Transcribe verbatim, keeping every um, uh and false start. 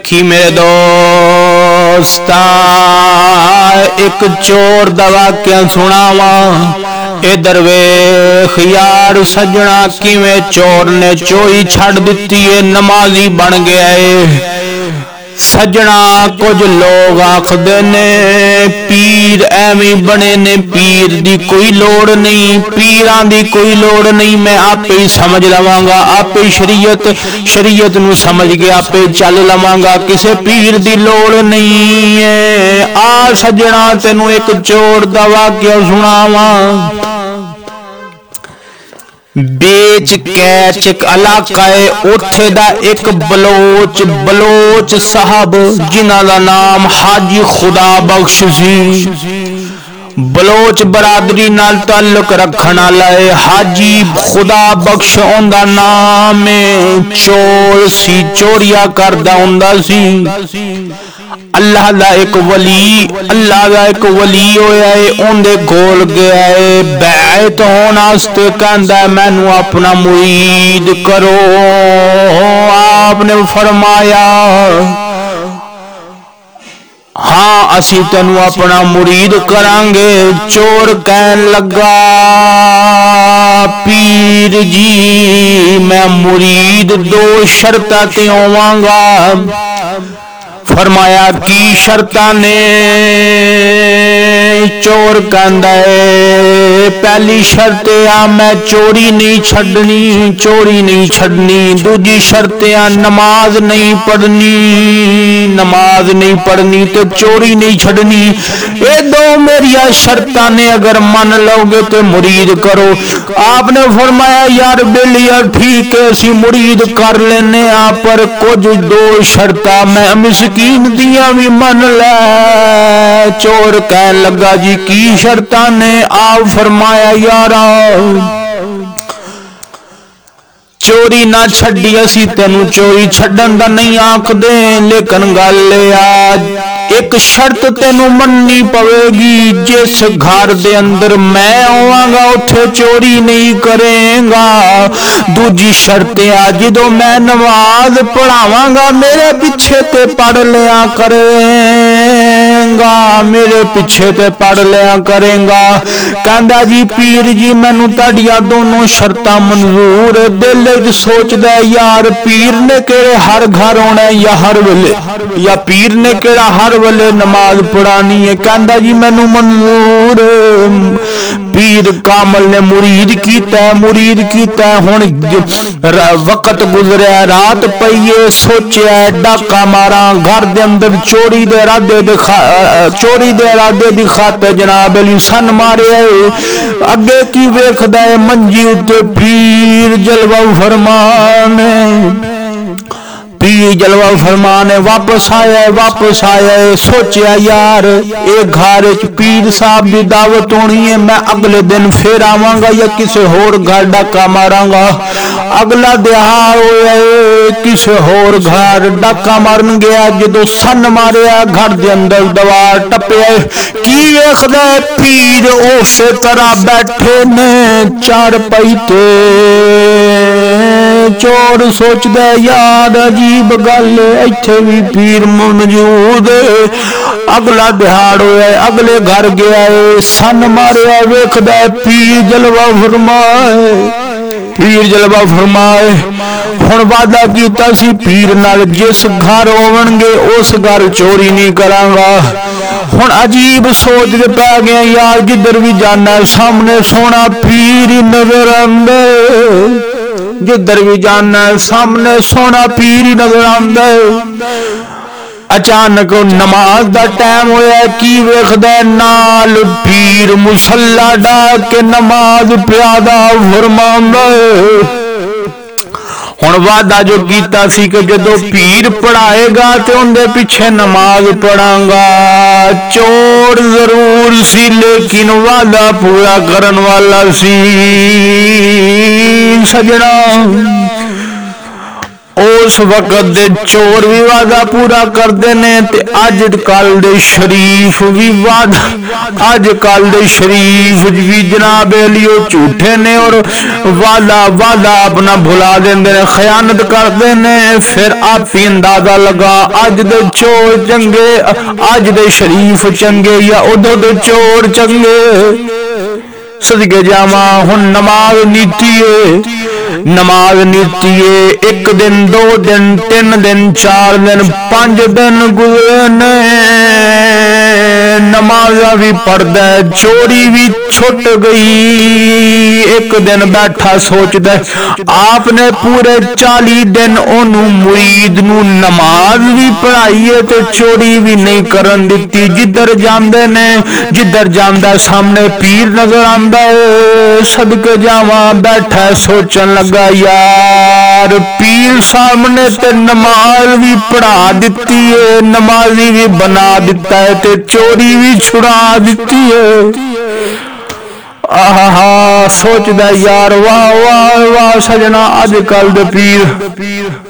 देखी मेरे दोस्ता एक चोर दा वाक्या सुनावा। इधर वेख यार सजना किवें चोर ने चोरी छड़ दिती है, नमाजी बन गया है। सजना कुछ लोग आखदे ने पीर एवं बने ने, पीर दी कोई लोड़ नहीं, पीरां दी कोई लोड़ नहीं, मैं आपे ही समझ लवांगा, आपे शरीयत शरीयत नू समझ के आपे चल लवांगा, किसे पीर दी लोड़ नहीं है। आ सजना तेनू एक चोर दा वाक्या सुनावा। बेच कैच एक इलाका है, उथे दा एक बलोच बलोच साहब जिन्हां दा नाम हाजी खुदा बख्श सी। बलोच बरादरी नाल ताल्लुक रखण वाला है। हाजी खुदा बख्श उनदा नाम है। चोर सी, चोरिया करदा हुंदा सी। अल्लाह दा एक वली अल्लाह दा एक वली होया है, उनदे कोल गया है बैत होने वास्ते, कहंदा मैनू अपना मुरीद करो। आपने फरमाया हाँ असी तेनू अपना मुरीद करांगे। चोर कहन लगा पीर जी मैं मुरीद दो शर्तां ते होवांगा। फरमाया की शर्तां ने? चोर कहंदा है पहली शर्त आ मैं चोरी नहीं छड़नी, चोरी नहीं छड़नी। दूजी शर्त आ नमाज नहीं पढ़नी, नमाज नहीं पढ़नी तो चोरी नहीं छड़नी। ये दो मेरिया शर्तां ने, अगर मन लोगे तो मुरीद करो। आपने फरमाया यार बेलिया ठीक है असी मुरीद कर लेने आ, पर कुछ दो शर्तां मैं मिसकीन दिया भी मन ले। चोर कहन लगा जी की शर्तां ने? आप फरमाया यारा चोरी ना छड़ी, असी तेनू चोरी छड्डन दा नहीं आखदे, लेकिन गल आज एक शर्त तेनू मननी पवेगी। जिस घर दे अंदर मैं आवांगा उथे चोरी नहीं करेगा। दूजी शर्त आ जदों मैं नमाज पढ़ावांगा मेरे पीछे ते पढ़ लिया करेगा, मेरे पीछे ते पढ़ लिया करेगा। कहंदा जी पीर जी मैनू तुहाडियां दोनों शर्तां मंजूर। दिल च सोचदा यार पीर ने केड़े हर घर आना या हर वेले, या पीर ने केड़ा हर वेले नमाज पढ़ानी है। कहंदा जी मैनू मंजूर। पीर कामल ने मुरीद कीता, मुरीद कीता। हुण वक्त गुजरिया, रात पईए, सोचिया डाका मारा घर दे अंदर चोरी दे इरादे दिखा चोरी दे इरादे दी खाते जनाब अली सन मारे। अगे की वेखदा है मंजी उत्ते पीर जलवा फरमाने, पीर जलवा फरमाने वापस आया वापस आया। सोचा यार एक घर च पीर साहब की दावत होनी है, मैं अगले दिन फिर आवांगा या किसी होर घर डाका मारांगा। अगला दिहाड़ होया किसी होर घर डाका मारन गया। जो सन मारिया घर के अंदर दवार टपया, की वेखदा पीर उस तरह बैठे ने चार पैते। चोर सोचदा यार अजीब गल इत्थे भी पीर मौजूद। अगला दिहाड़ होया, अगले घर गया, सन मारिया, वेखदा पीर जलवा फरमाए, पीर जलवा फरमाए। हुण वादा कीता सी पीर नाल जिस घर होवणगे उस घर चोरी नहीं करांगा। हुण अजीब सोच के पै गया यार जिधर भी जाना सामने सोना पीर ही नजर आंदा, जिधर भी जाना सामने सोना पीर ही नजर आंदा। अचानक नमाज दा टाइम होया, की वेखदा नाल पीर मुसल्ला डाल के नमाज प्यादा फरमांदा। हुण वादा जो कीता सी कि जदों पीर पढ़ाएगा तो उनके पीछे नमाज पढ़ांगा। चोर जरूर सी लेकिन वादा पूरा करन वाला सी। सजना उस वक्त दे चोर भी वादा पूरा करते ने ते अज कल दे शरीफ भी वादा अज कल दे शरीफ भी जनाब लियो झूठे ने और वादा वादा अपना भुला देंदे ने, खयानत करते ने। फिर आप ही अंदाजा लगा अज दे चोर चंगे, अज दे शरीफ चंगे या उदों दे चोर चंगे। सदके जावा हुन नमाज नीति है, नमाज नीति है। एक दिन, दो दिन, तीन दिन, चार दिन, पांच दिन गुजरे ने, नमाजा भी पढ़दा है, चोरी भी छुट गई। एक दिन बैठा सोचदा आपने पूरे चाली दिन ओनू मुरीद नू नमाज भी पढ़ाई है ते चोरी भी नहीं करन दिती। जिधर जांदे ने, जिधर जांदा सामने पीर नजर आंदा है। सदके जावा बैठा सोचन लगा यार पीर सामने ते नमाज भी पढ़ा दिती है, नमाजी भी बना दिता है ते चोरी भी छुड़ा दिती है। आहा सोचदा यार वाह वाह वाह सजना अज कल दे पीर।